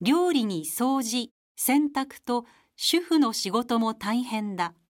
料理に掃除、洗濯と主婦の仕事も大変だ。